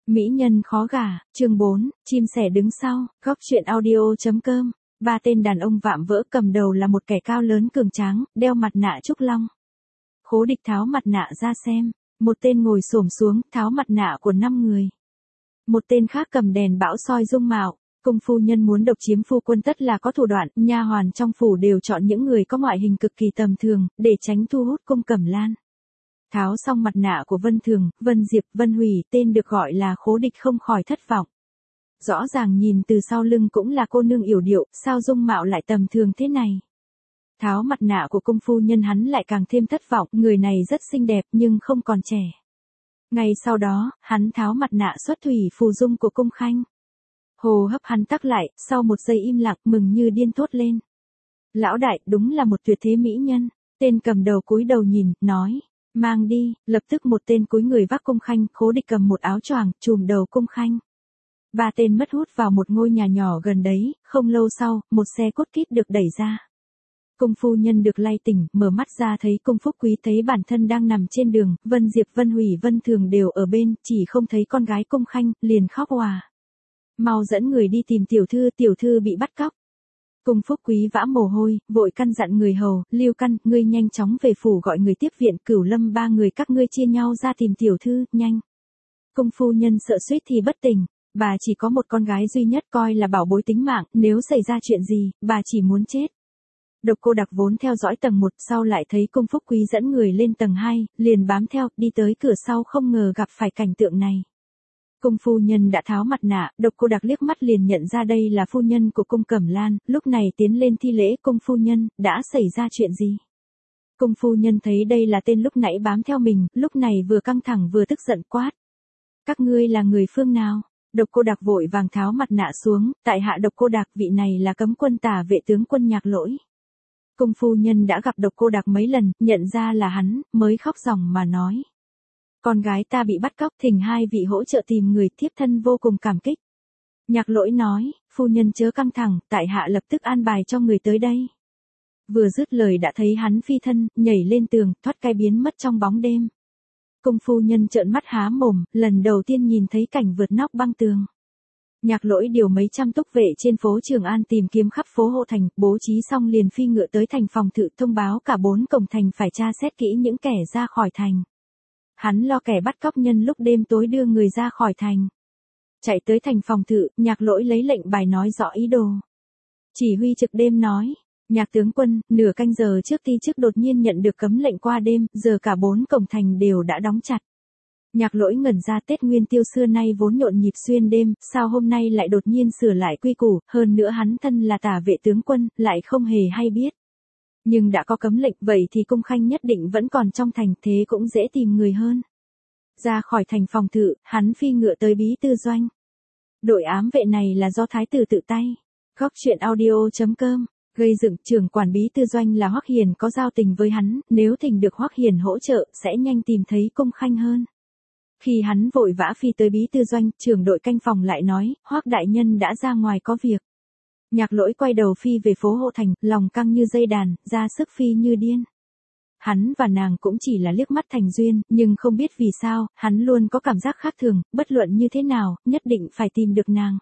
Mỹ nhân khó gả, chương 4, chim sẻ đứng sau, góc truyện audio.com. Ba tên đàn ông vạm vỡ, cầm đầu là một kẻ cao lớn cường tráng, đeo mặt nạ trúc long. Khố Địch tháo mặt nạ ra xem, một tên ngồi xổm xuống, tháo mặt nạ của 5 người. Một tên khác cầm đèn bão soi dung mạo. Cung phu nhân muốn độc chiếm phu quân tất là có thủ đoạn, nha hoàn trong phủ đều chọn những người có ngoại hình cực kỳ tầm thường, để tránh thu hút Cung Cẩm Lan. Tháo xong mặt nạ của Vân Thường, Vân Diệp, Vân Hủy, tên được gọi là Khố Địch không khỏi thất vọng. Rõ ràng nhìn từ sau lưng cũng là cô nương yểu điệu, sao dung mạo lại tầm thường thế này. Tháo mặt nạ của cung phu nhân hắn lại càng thêm thất vọng, người này rất xinh đẹp nhưng không còn trẻ. Ngay sau đó, hắn tháo mặt nạ xuất thủy phù dung của Cung Khanh. Hô hấp hắn tắc lại, sau một giây im lặng, mừng như điên thốt lên. Lão đại, đúng là một tuyệt thế mỹ nhân. Tên cầm đầu cúi đầu nhìn, nói, mang đi. Lập tức một tên cúi người vác Cung Khanh, Khố Địch cầm một áo choàng trùm đầu Cung Khanh. Ba tên mất hút vào một ngôi nhà nhỏ gần đấy, không lâu sau, một xe cốt kít được đẩy ra. Cung phu nhân được lay tỉnh, mở mắt ra thấy Cung Phúc Quý thấy bản thân đang nằm trên đường, Vân Diệp, Vân Hủy, Vân Thường đều ở bên, chỉ không thấy con gái Cung Khanh, liền khóc òa. Mau dẫn người đi tìm tiểu thư bị bắt cóc. Cung Phúc Quý vã mồ hôi, vội căn dặn người hầu, Lưu Căn, ngươi nhanh chóng về phủ gọi người tiếp viện, Cửu Lâm ba người các ngươi chia nhau ra tìm tiểu thư, nhanh. Cung phu nhân sợ suýt thì bất tỉnh, bà chỉ có một con gái duy nhất coi là bảo bối tính mạng, nếu xảy ra chuyện gì, bà chỉ muốn chết. Độc Cô Đặc vốn theo dõi tầng 1, sau lại thấy Cung Phúc Quý dẫn người lên tầng 2, liền bám theo, đi tới cửa sau không ngờ gặp phải cảnh tượng này. Cung phu nhân đã tháo mặt nạ, Độc Cô Đặc liếc mắt liền nhận ra đây là phu nhân của Cung Cẩm Lan, lúc này tiến lên thi lễ, cung phu nhân, đã xảy ra chuyện gì? Cung phu nhân thấy đây là tên lúc nãy bám theo mình, lúc này vừa căng thẳng vừa tức giận quát. Các ngươi là người phương nào? Độc Cô Đặc vội vàng tháo mặt nạ xuống, tại hạ Độc Cô Đặc, vị này là cấm quân tả vệ tướng quân Nhạc Lỗi. Cung phu nhân đã gặp Độc Cô Đặc mấy lần, nhận ra là hắn, mới khóc ròng mà nói. Con gái ta bị bắt cóc, thỉnh hai vị hỗ trợ tìm người, thiếp thân vô cùng cảm kích. Nhạc Lỗi nói, phu nhân chớ căng thẳng, tại hạ lập tức an bài cho người tới đây. Vừa dứt lời đã thấy hắn phi thân, nhảy lên tường, thoát cái biến mất trong bóng đêm. Cung phu nhân trợn mắt há mồm, lần đầu tiên nhìn thấy cảnh vượt nóc băng tường. Nhạc Lỗi điều mấy trăm túc vệ trên phố Trường An tìm kiếm khắp phố hộ thành, bố trí xong liền phi ngựa tới thành phòng thự thông báo cả 4 cổng thành phải tra xét kỹ những kẻ ra khỏi thành. Hắn lo kẻ bắt cóc nhân lúc đêm tối đưa người ra khỏi thành. Chạy tới thành phòng thự, Nhạc Lỗi lấy lệnh bài nói rõ ý đồ. Chỉ huy trực đêm nói, Nhạc tướng quân, nửa canh giờ trước ti chức đột nhiên nhận được cấm lệnh qua đêm, giờ cả 4 cổng thành đều đã đóng chặt. Nhạc Lỗi ngẩn ra, Tết Nguyên Tiêu xưa nay vốn nhộn nhịp xuyên đêm, sao hôm nay lại đột nhiên sửa lại quy củ, hơn nữa hắn thân là tả vệ tướng quân, lại không hề hay biết. Nhưng đã có cấm lệnh, vậy thì Cung Khanh nhất định vẫn còn trong thành, thế cũng dễ tìm người hơn. Ra khỏi thành phòng thự, hắn phi ngựa tới Bí Tư Doanh. Đội ám vệ này là do thái tử tự tay. Góc truyện audio.com. Gây dựng, trưởng quản Bí Tư Doanh là Hoắc Hiền có giao tình với hắn, nếu thỉnh được Hoắc Hiền hỗ trợ, sẽ nhanh tìm thấy Cung Khanh hơn. Khi hắn vội vã phi tới Bí Tư Doanh, trưởng đội canh phòng lại nói, Hoắc đại nhân đã ra ngoài có việc. Nhạc Lỗi quay đầu phi về phố hộ thành, lòng căng như dây đàn, ra sức phi như điên. Hắn và nàng cũng chỉ là liếc mắt thành duyên, nhưng không biết vì sao, hắn luôn có cảm giác khác thường, bất luận như thế nào, nhất định phải tìm được nàng.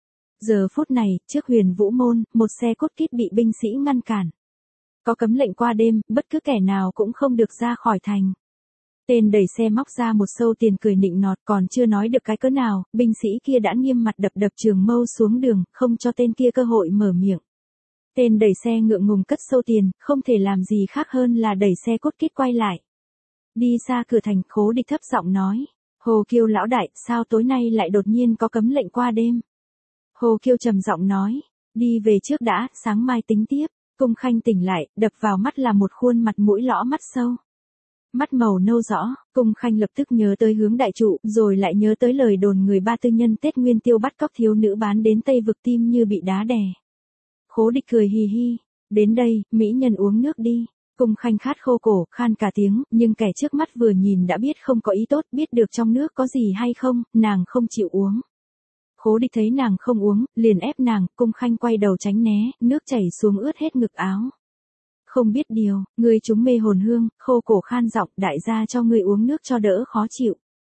Giờ phút này, trước Huyền Vũ Môn, một xe cốt kít bị binh sĩ ngăn cản. Có cấm lệnh qua đêm, bất cứ kẻ nào cũng không được ra khỏi thành. Tên đẩy xe móc ra một sâu tiền cười nịnh nọt, còn chưa nói được cái cớ nào, binh sĩ kia đã nghiêm mặt đập trường mâu xuống đường, không cho tên kia cơ hội mở miệng. Tên đẩy xe ngượng ngùng cất sâu tiền, không thể làm gì khác hơn là đẩy xe cốt kít quay lại. Đi xa cửa thành, Khố Địch thấp giọng nói, Hồ Kiêu lão đại, sao tối nay lại đột nhiên có cấm lệnh qua đêm? Hồ Kiêu trầm giọng nói, đi về trước đã, sáng mai tính tiếp. Cung Khanh tỉnh lại, đập vào mắt là một khuôn mặt mũi lõ mắt sâu. Mắt màu nâu rõ, Cung Khanh lập tức nhớ tới Hướng đại trụ, rồi lại nhớ tới lời đồn người ba tư nhân Tết Nguyên Tiêu bắt cóc thiếu nữ bán đến Tây Vực, tim như bị đá đè. Khố Địch cười hì hì, đến đây, mỹ nhân uống nước đi. Cung Khanh khát khô cổ, khan cả tiếng, nhưng kẻ trước mắt vừa nhìn đã biết không có ý tốt, biết được trong nước có gì hay không, nàng không chịu uống. Khố Địch thấy nàng không uống, liền ép nàng, Cung Khanh quay đầu tránh né, nước chảy xuống ướt hết ngực áo. Không biết điều, ngươi chúng mê hồn hương, khô cổ khan giọng, đại gia cho ngươi uống nước cho đỡ khó chịu.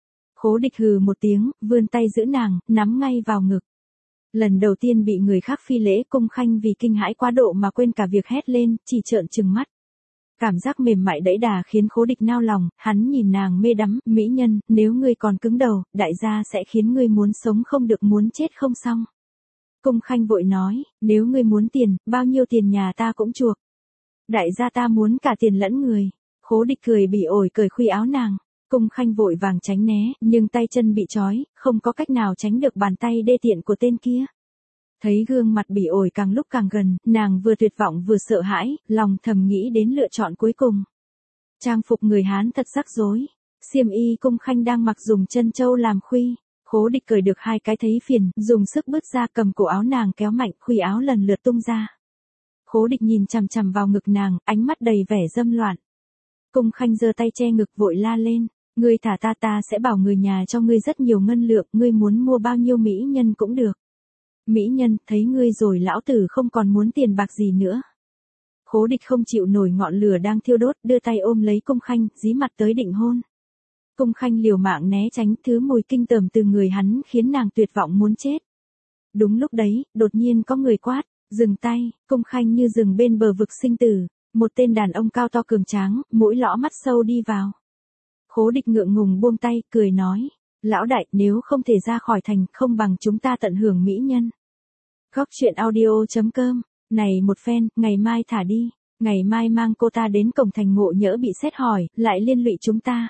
Khố Địch hừ một tiếng, vươn tay giữ nàng, nắm ngay vào ngực. Lần đầu tiên bị người khác phi lễ, Cung Khanh vì kinh hãi quá độ mà quên cả việc hét lên, chỉ trợn trừng mắt. Cảm giác mềm mại đẫy đà khiến Khố Địch nao lòng, hắn nhìn nàng mê đắm, mỹ nhân, nếu ngươi còn cứng đầu, đại gia sẽ khiến ngươi muốn sống không được muốn chết không xong. Cung Khanh vội nói, nếu ngươi muốn tiền, bao nhiêu tiền nhà ta cũng chuộc. Đại gia ta muốn cả tiền lẫn người. Khố Địch cười bỉ ổi cởi khuy áo nàng. Cung Khanh vội vàng tránh né, nhưng tay chân bị trói, không có cách nào tránh được bàn tay đê tiện của tên kia. Thấy gương mặt bỉ ổi càng lúc càng gần, nàng vừa tuyệt vọng vừa sợ hãi, lòng thầm nghĩ đến lựa chọn cuối cùng. Trang phục người Hán thật rắc rối. Xiêm y Cung Khanh đang mặc dùng chân châu làm khuy. Khố Địch cởi được hai cái thấy phiền, dùng sức bứt ra cầm cổ áo nàng kéo mạnh, khuy áo lần lượt tung ra. Khố Địch nhìn chằm chằm vào ngực nàng, ánh mắt đầy vẻ dâm loạn. Cung Khanh giơ tay che ngực vội la lên, ngươi thả ta sẽ bảo người nhà cho ngươi rất nhiều ngân lượng, ngươi muốn mua bao nhiêu mỹ nhân cũng được. Mỹ nhân, thấy ngươi rồi lão tử không còn muốn tiền bạc gì nữa. Khố Địch không chịu nổi ngọn lửa đang thiêu đốt, đưa tay ôm lấy Cung Khanh, dí mặt tới định hôn. Cung Khanh liều mạng né tránh, thứ mùi kinh tởm từ người hắn khiến nàng tuyệt vọng muốn chết. Đúng lúc đấy, đột nhiên có người quát, dừng tay. Cung Khanh như dừng bên bờ vực sinh tử. Một tên đàn ông cao to cường tráng, mũi lõ mắt sâu đi vào. Khố Địch ngượng ngùng buông tay, cười nói, lão đại, nếu không thể ra khỏi thành, không bằng chúng ta tận hưởng mỹ nhân. Góc truyện audio.com, này một phen, ngày mai thả đi, ngày mai mang cô ta đến cổng thành, ngộ nhỡ bị xét hỏi, lại liên lụy chúng ta.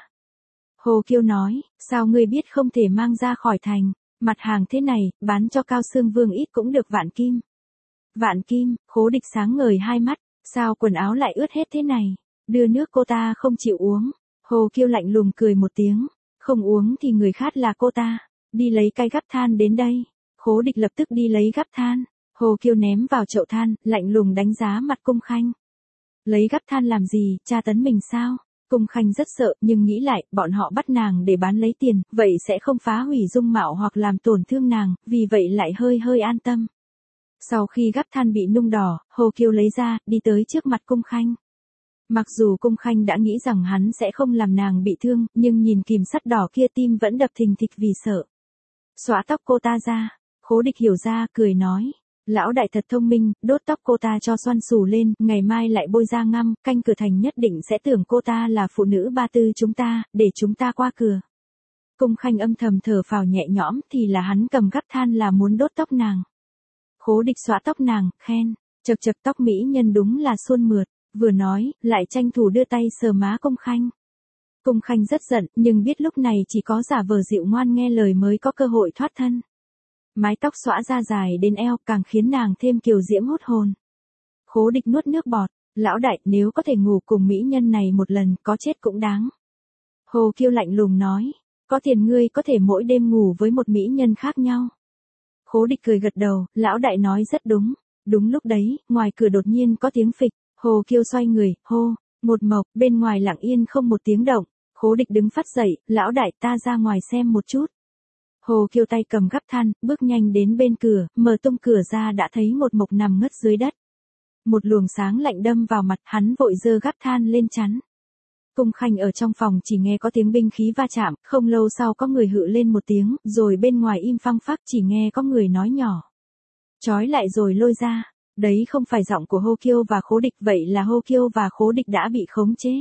Hồ Kiêu nói, sao ngươi biết không thể mang ra khỏi thành, mặt hàng thế này, bán cho Cao Xương Vương ít cũng được vạn kim. Vạn kim, Khố Địch sáng ngời hai mắt, sao quần áo lại ướt hết thế này, đưa nước cô ta không chịu uống. Hồ Kiêu lạnh lùng cười một tiếng, không uống thì người khác là cô ta, đi lấy cây gắp than đến đây. Khố Địch lập tức đi lấy gắp than, Hồ Kiêu ném vào chậu than, lạnh lùng đánh giá mặt Cung Khanh. Lấy gắp than làm gì, tra tấn mình sao? Cung Khanh rất sợ, nhưng nghĩ lại, bọn họ bắt nàng để bán lấy tiền, vậy sẽ không phá hủy dung mạo hoặc làm tổn thương nàng, vì vậy lại hơi an tâm. Sau khi gắp than bị nung đỏ, Hồ Kiêu lấy ra, đi tới trước mặt Cung Khanh. Mặc dù Cung Khanh đã nghĩ rằng hắn sẽ không làm nàng bị thương, nhưng nhìn kìm sắt đỏ kia tim vẫn đập thình thịch vì sợ. Xõa tóc cô ta ra, Khố Địch hiểu ra, cười nói. Lão đại thật thông minh, đốt tóc cô ta cho xoăn xù lên, ngày mai lại bôi ra ngăm, canh cửa thành nhất định sẽ tưởng cô ta là phụ nữ ba tư chúng ta, để chúng ta qua cửa. Cung Khanh âm thầm thở phào nhẹ nhõm, thì là hắn cầm gắp than là muốn đốt tóc nàng. Khố Địch xõa tóc nàng, khen, chật tóc mỹ nhân đúng là suôn mượt, vừa nói, lại tranh thủ đưa tay sờ má Cung Khanh. Cung Khanh rất giận, nhưng biết lúc này chỉ có giả vờ dịu ngoan nghe lời mới có cơ hội thoát thân. Mái tóc xõa ra dài đến eo, càng khiến nàng thêm kiều diễm hút hồn. Khố Địch nuốt nước bọt, lão đại, nếu có thể ngủ cùng mỹ nhân này một lần, có chết cũng đáng. Hồ Kiêu lạnh lùng nói, có tiền ngươi có thể mỗi đêm ngủ với một mỹ nhân khác nhau. Khố Địch cười gật đầu, lão đại nói rất đúng. Đúng lúc đấy, ngoài cửa đột nhiên có tiếng phịch, Hồ Kiêu xoay người, hô, một mộc, bên ngoài lặng yên không một tiếng động. Khố Địch đứng phắt dậy, lão đại ta ra ngoài xem một chút. Hồ Kiêu tay cầm gắp than, bước nhanh đến bên cửa, mở tung cửa ra đã thấy một mộc nằm ngất dưới đất. Một luồng sáng lạnh đâm vào mặt, hắn vội giơ gắp than lên chắn. Cung Khanh ở trong phòng chỉ nghe có tiếng binh khí va chạm, không lâu sau có người hự lên một tiếng, rồi bên ngoài im phăng phắc chỉ nghe có người nói nhỏ. Trói lại rồi lôi ra, đấy không phải giọng của Hồ Kiêu và Khố Địch, vậy là Hồ Kiêu và Khố Địch đã bị khống chế.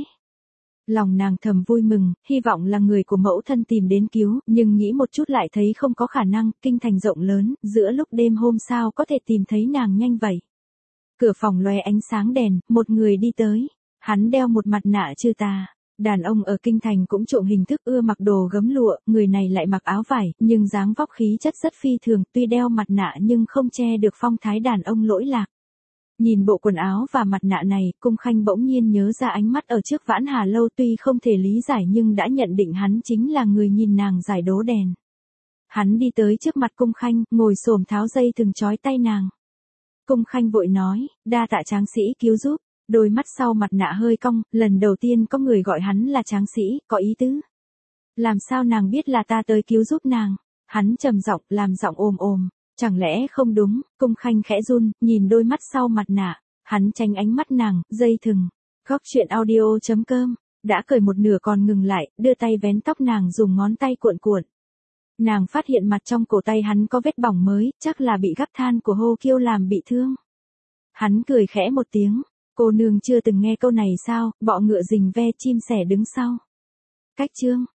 Lòng nàng thầm vui mừng, hy vọng là người của mẫu thân tìm đến cứu, nhưng nghĩ một chút lại thấy không có khả năng, kinh thành rộng lớn, giữa lúc đêm hôm sao có thể tìm thấy nàng nhanh vậy. Cửa phòng lóe ánh sáng đèn, một người đi tới, hắn đeo một mặt nạ trừ tà. Đàn ông ở kinh thành cũng trộm hình thức ưa mặc đồ gấm lụa, người này lại mặc áo vải, nhưng dáng vóc khí chất rất phi thường, tuy đeo mặt nạ nhưng không che được phong thái đàn ông lỗi lạc. Nhìn bộ quần áo và mặt nạ này, Cung Khanh bỗng nhiên nhớ ra ánh mắt ở trước Vãn Hà Lâu, tuy không thể lý giải nhưng đã nhận định hắn chính là người nhìn nàng giải đố đèn. Hắn đi tới trước mặt Cung Khanh, ngồi xổm tháo dây thừng trói tay nàng. Cung Khanh vội nói, đa tạ tráng sĩ cứu giúp. Đôi mắt sau mặt nạ hơi cong, lần đầu tiên có người gọi hắn là tráng sĩ, có ý tứ. Làm sao nàng biết là ta tới cứu giúp nàng? Hắn trầm giọng, làm giọng ồm. Chẳng lẽ không đúng? Cung Khanh khẽ run, nhìn đôi mắt sau mặt nạ. Hắn tránh ánh mắt nàng, dây thừng. Góc truyện audio.com, đã cởi một nửa còn ngừng lại, đưa tay vén tóc nàng dùng ngón tay cuộn cuộn. Nàng phát hiện mặt trong cổ tay hắn có vết bỏng mới, chắc là bị gắp than của Hô Kiêu làm bị thương. Hắn cười khẽ một tiếng, cô nương chưa từng nghe câu này sao, bọ ngựa rình ve chim sẻ đứng sau. Cách chương